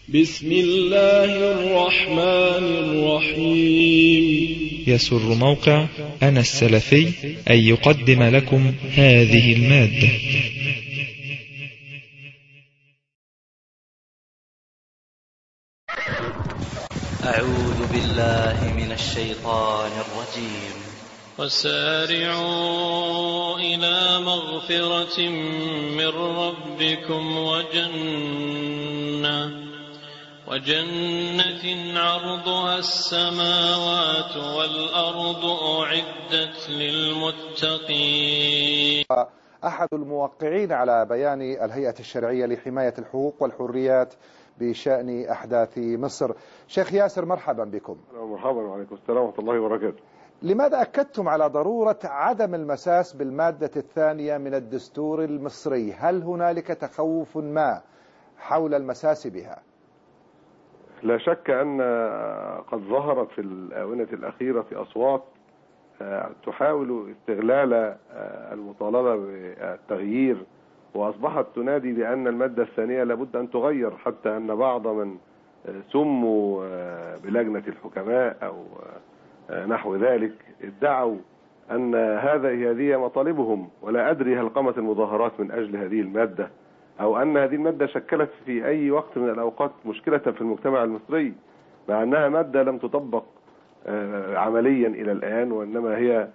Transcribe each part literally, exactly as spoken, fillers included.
بسم الله الرحمن الرحيم. يسر موقع أنا السلفي أن يقدم لكم هذه المادة. أعوذ بالله من الشيطان الرجيم. وسارعوا إلى مغفرة من ربكم وجنة وجنة عرضها السماوات والأرض أعدت للمتقين. أحد الموقعين على بيان الهيئة الشرعية لحماية الحقوق والحريات بشأن أحداث مصر. شيخ ياسر، مرحبا بكم. مرحبا، وعليكم السلام ورحمة الله وبركاته. لماذا أكدتم على ضرورة عدم المساس بالمادة الثانية من الدستور المصري؟ هل هنالك تخوف ما حول المساس بها؟ لا شك أن قد ظهرت في الآونة الأخيرة أصوات تحاول استغلال المطالبة بالتغيير، وأصبحت تنادي بأن المادة الثانية لابد أن تغير، حتى أن بعض من سموا بلجنة الحكماء أو نحو ذلك ادعوا أن هذه هذه مطالبهم، ولا أدري هل قامت المظاهرات من أجل هذه المادة أو أن هذه المادة شكلت في أي وقت من الأوقات مشكلة في المجتمع المصري، مع أنها مادة لم تطبق عمليا إلى الآن، وإنما هي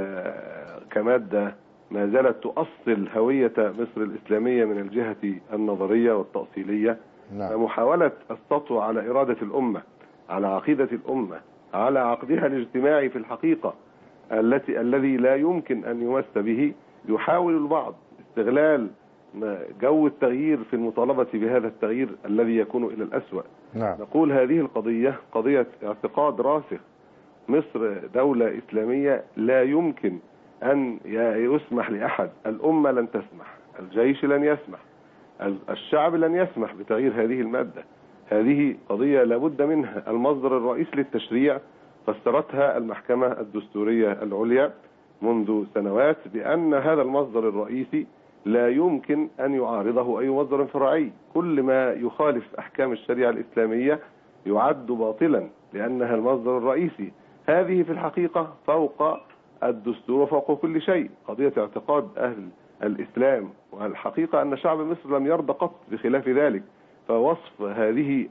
كمادة ما زالت تؤصل هوية مصر الإسلامية من الجهة النظرية والتأصيلية. نعم. محاولة السطو على إرادة الأمة، على عقيدة الأمة، على عقدها الاجتماعي في الحقيقة التي الذي لا يمكن أن يمس به. يحاول البعض استغلال جو التغيير في المطالبة بهذا التغيير الذي يكون إلى الأسوأ. نعم. نقول هذه القضية قضية اعتقاد راسخ. مصر دولة إسلامية، لا يمكن أن يسمح لأحد. الأمة لن تسمح، الجيش لن يسمح، الشعب لن يسمح بتغيير هذه المادة. هذه قضية لابد منها. المصدر الرئيسي للتشريع فسرتها المحكمة الدستورية العليا منذ سنوات بأن هذا المصدر الرئيسي لا يمكن أن يعارضه أي مصدر فرعي. كل ما يخالف أحكام الشريعة الإسلامية يعد باطلا لأنها المصدر الرئيسي. هذه في الحقيقة فوق الدستور وفوق كل شيء، قضية اعتقاد أهل الإسلام، والحقيقة أن شعب مصر لم يرضى قط بخلاف ذلك. فوصف هذه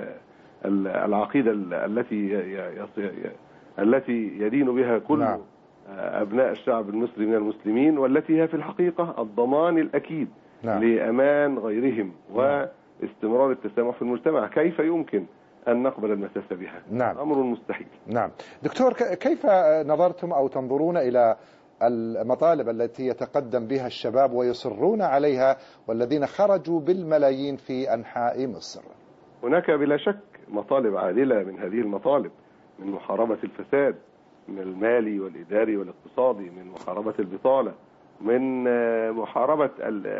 العقيدة التي التي يدين بها كل نعم. أبناء الشعب المصري من المسلمين، والتي هي في الحقيقة الضمان الأكيد نعم. لأمان غيرهم واستمرار التسامح في المجتمع، كيف يمكن أن نقبل المساس بها؟ نعم. أمر مستحيل. نعم. دكتور، كيف نظرتم أو تنظرون إلى المطالب التي يتقدم بها الشباب ويصرون عليها والذين خرجوا بالملايين في أنحاء مصر؟ هناك بلا شك مطالب عادلة من هذه المطالب، من محاربة الفساد، من المالي والإداري والاقتصادي، من محاربة البطالة، من محاربة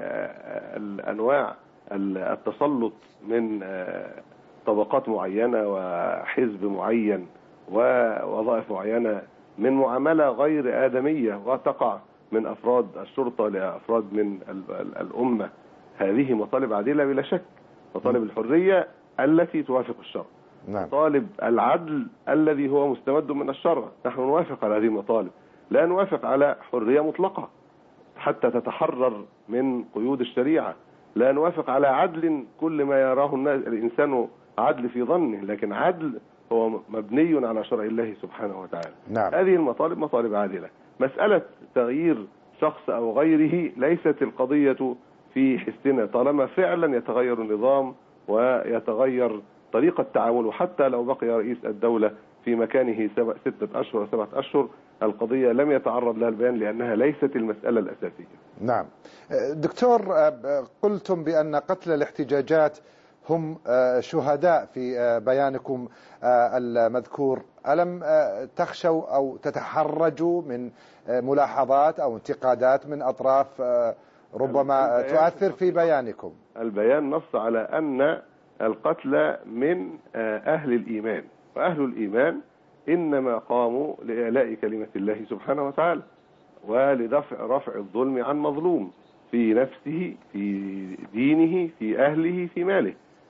الأنواع التسلط من طبقات معينة وحزب معين ووظائف معينة، من معاملة غير آدمية وتقع من أفراد الشرطة لأفراد من الأمة. هذه مطالب عادلة بلا شك. مطالب الحرية التي توافق الشرع، نعم. مطالب العدل الذي هو مستمد من الشرع. نحن نوافق على هذه المطالب، لا نوافق على حرية مطلقة حتى تتحرر من قيود الشريعة، لا نوافق على عدل كل ما يراه الناس الإنسان عدل في ظنه، لكن عدل هو مبني على شرع الله سبحانه وتعالى. نعم. هذه المطالب مطالب عادلة. مسألة تغيير شخص أو غيره ليست القضية في حسنا، طالما فعلا يتغير النظام ويتغير طريقة تعامله. حتى لو بقي رئيس الدولة في مكانه ستة أشهر وسبعة أشهر، القضية لم يتعرض لها البيان لأنها ليست المسألة الأساسية. نعم. دكتور، قلتم بأن قتل الاحتجاجات هم شهداء في بيانكم المذكور. ألم تخشوا أو تتحرجوا من ملاحظات أو انتقادات من أطراف ربما تؤثر في بيانكم؟ البيان نص على أن القتل من أهل الإيمان، وأهل الإيمان إنما قاموا لإعلاء كلمة الله سبحانه وتعالى ولدفع رفع الظلم عن مظلوم في نفسه، في دينه، في أهله، في ماله.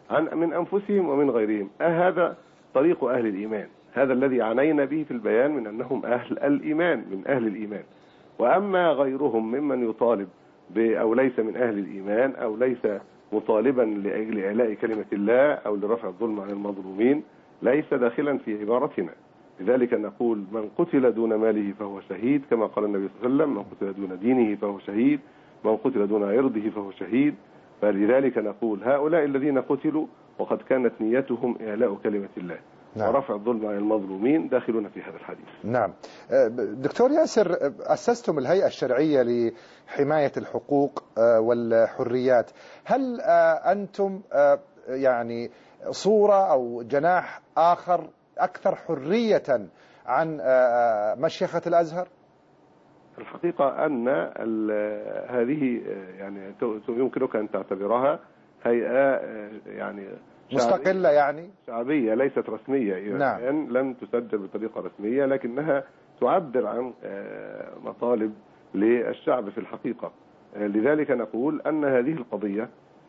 عن من أنفسهم ومن غيرهم. أه هذا طريق أهل الإيمان، هذا الذي عنينا به في البيان من أنهم أهل الإيمان من أهل الإيمان. وأما غيرهم ممن يطالب أو ليس من أهل الإيمان أو ليس مطالبا لأجل إعلاء كلمة الله أو لرفع الظلم عن المظلومين ليس داخلا في عبارتنا. لذلك نقول من قتل دون ماله فهو شهيد، كما قال النبي صلى الله عليه وسلم: من قتل دون دينه فهو شهيد، من قتل دون عرضه فهو شهيد. فلذلك نقول هؤلاء الذين قتلوا وقد كانت نيتهم إعلاء كلمة الله نعم. ورفع الظلم عن المظلومين داخلون في هذا الحديث. نعم. دكتور ياسر، أسستم الهيئة الشرعية لحماية الحقوق والحريات، هل أنتم يعني صورة أو جناح آخر أكثر حرية عن مشيخة الأزهر؟ الحقيقة أن هذه يعني يمكنك أن تعتبرها هيئة يعني مستقلة، يعني شعبية ليست رسمية. نعم. يعني لم تسجل بطريقة رسمية، لكنها تعبر عن مطالب للشعب في الحقيقة. لذلك نقول أن هذه القضية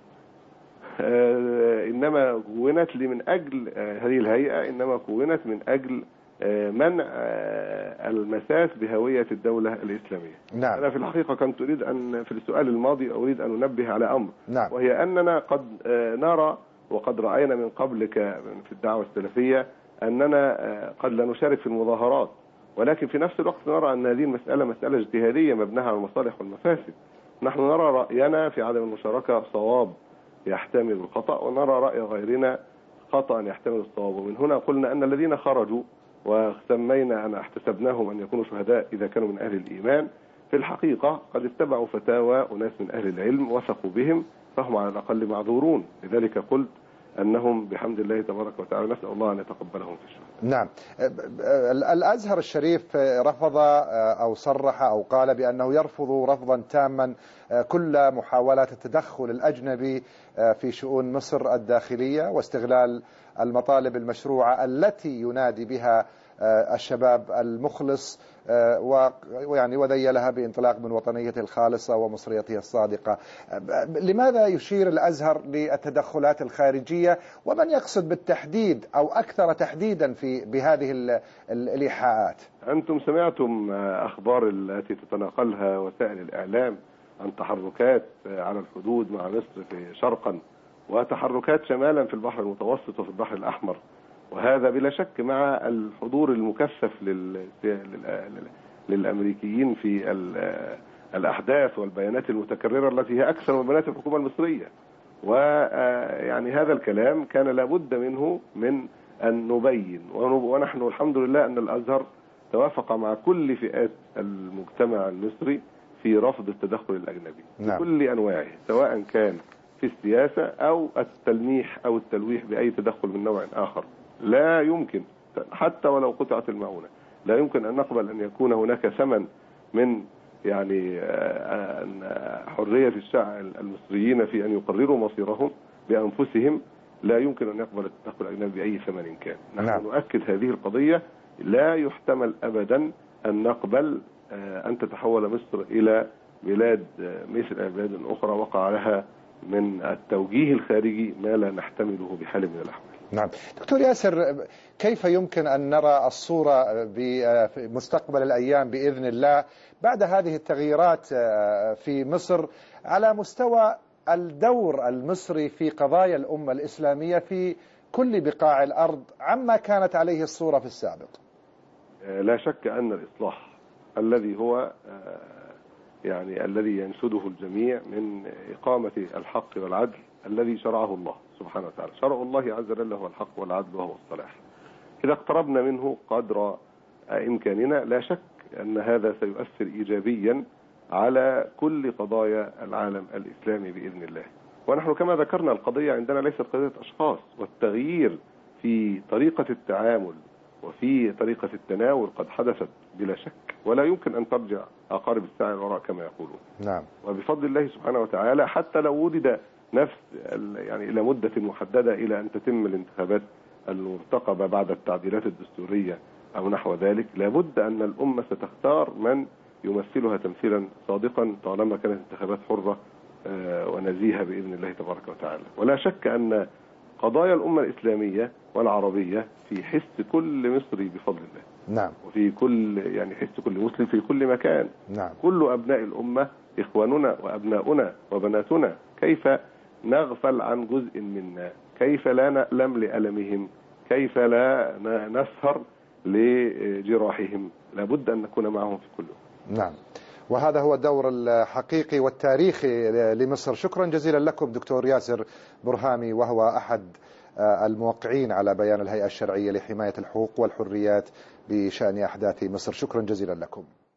إنما كونت من أجل هذه الهيئة إنما كونت من أجل منع المساس بهوية الدولة الإسلامية. نعم. أنا في الحقيقة كنت أريد أن في السؤال الماضي أريد أن أنبه على أمر، نعم. وهي أننا قد نرى وقد رأينا من قبلك في الدعوة السلفية أننا قد لا نشارك في المظاهرات، ولكن في نفس الوقت نرى أن هذه المسألة مسألة اجتهادية مبناها على المصالح والمفاسد. نحن نرى رأينا في عدم المشاركة صواب يحتمل الخطأ، ونرى رأي غيرنا خطأ يحتمل الصواب. ومن هنا قلنا أن الذين خرجوا وسمينا أن احتسبناهم أن يكونوا شهداء إذا كانوا من أهل الإيمان في الحقيقة قد اتبعوا فتاوى أناس من أهل العلم وثقوا بهم، فهم على الأقل معذورون. لذلك قلت أنهم بحمد الله تبارك وتعالى نسأل الله أن يتقبلهم في الشهداء. نعم. الأزهر الشريف رفض أو صرح أو قال بأنه يرفض رفضا تاما كل محاولات التدخل الأجنبي في شؤون مصر الداخلية واستغلال المطالب المشروعة التي ينادي بها الشباب المخلص ويعني وذيلها بانطلاق من وطنيته الخالصة ومصريته الصادقة. لماذا يشير الأزهر للتدخلات الخارجية، ومن يقصد بالتحديد أو أكثر تحديدا في بهذه الإيحاءات؟ أنتم سمعتم أخبار التي تتناقلها وسائل الإعلام عن تحركات على الحدود مع مصر في شرقا وتحركات شمالا في البحر المتوسط وفي البحر الأحمر، وهذا بلا شك مع الحضور المكثف لل... للأمريكيين في الأحداث والبيانات المتكررة التي هي أكثر من بيانات الحكومة المصرية. ويعني هذا الكلام كان لابد منه من أن نبين، ونحن الحمد لله أن الأزهر توافق مع كل فئات المجتمع المصري في رفض التدخل الأجنبي نعم. بكل أنواعه، سواء كان في السياسة أو التلميح أو التلويح بأي تدخل من نوع آخر. لا يمكن حتى ولو قطعت المعونة، لا يمكن أن نقبل أن يكون هناك ثمن من يعني حرية الشعب المصريين في أن يقرروا مصيرهم بأنفسهم. لا يمكن أن يقبل التدخل الأجنبي بأي ثمن كان. نحن نعم. نؤكد هذه القضية، لا يحتمل أبدا أن نقبل أن تتحول مصر إلى بلاد مثل بلاد أخرى وقع لها من التوجيه الخارجي ما لا نحتمله بحال من الأحوال. نعم. دكتور ياسر، كيف يمكن أن نرى الصورة بمستقبل الأيام بإذن الله بعد هذه التغييرات في مصر على مستوى الدور المصري في قضايا الأمة الإسلامية في كل بقاع الأرض عما كانت عليه الصورة في السابق؟ لا شك أن الإصلاح الذي هو يعني الذي ينشده الجميع من إقامة الحق والعدل الذي شرعه الله سبحانه وتعالى. شرع الله عز وجل هو الحق والعدل وهو الصلاح. إذا اقتربنا منه قدر إمكاننا لا شك أن هذا سيؤثر إيجابيا على كل قضايا العالم الإسلامي بإذن الله. ونحن كما ذكرنا القضية عندنا ليست قضية أشخاص، والتغيير في طريقة التعامل وفي طريقة التناول قد حدثت بلا شك، ولا يمكن أن ترجع أقارب الساعة الوراء كما يقولون. نعم. وبفضل الله سبحانه وتعالى حتى لو وجد نفس يعني إلى مدة محددة إلى أن تتم الانتخابات المرتقبة بعد التعديلات الدستورية أو نحو ذلك، لابد أن الأمة ستختار من يمثلها تمثيلا صادقا طالما كانت انتخابات حرة ونزيهة بإذن الله تبارك وتعالى. ولا شك أن قضايا الأمة الإسلامية والعربية في حس كل مصري بفضل الله. نعم. وفي كل يعني حس كل مسلم في كل مكان. نعم. كل أبناء الأمة إخواننا وأبناؤنا وبناتنا، كيف نغفل عن جزء منا؟ كيف لا نألم لألمهم؟ كيف لا نسهر لجراحهم؟ لابد أن نكون معهم في كل وقت. نعم، وهذا هو الدور الحقيقي والتاريخي لمصر. شكرا جزيلا لكم دكتور ياسر برهامي، وهو أحد الموقعين على بيان الهيئة الشرعية لحماية الحقوق والحريات بشأن أحداث مصر. شكرا جزيلا لكم.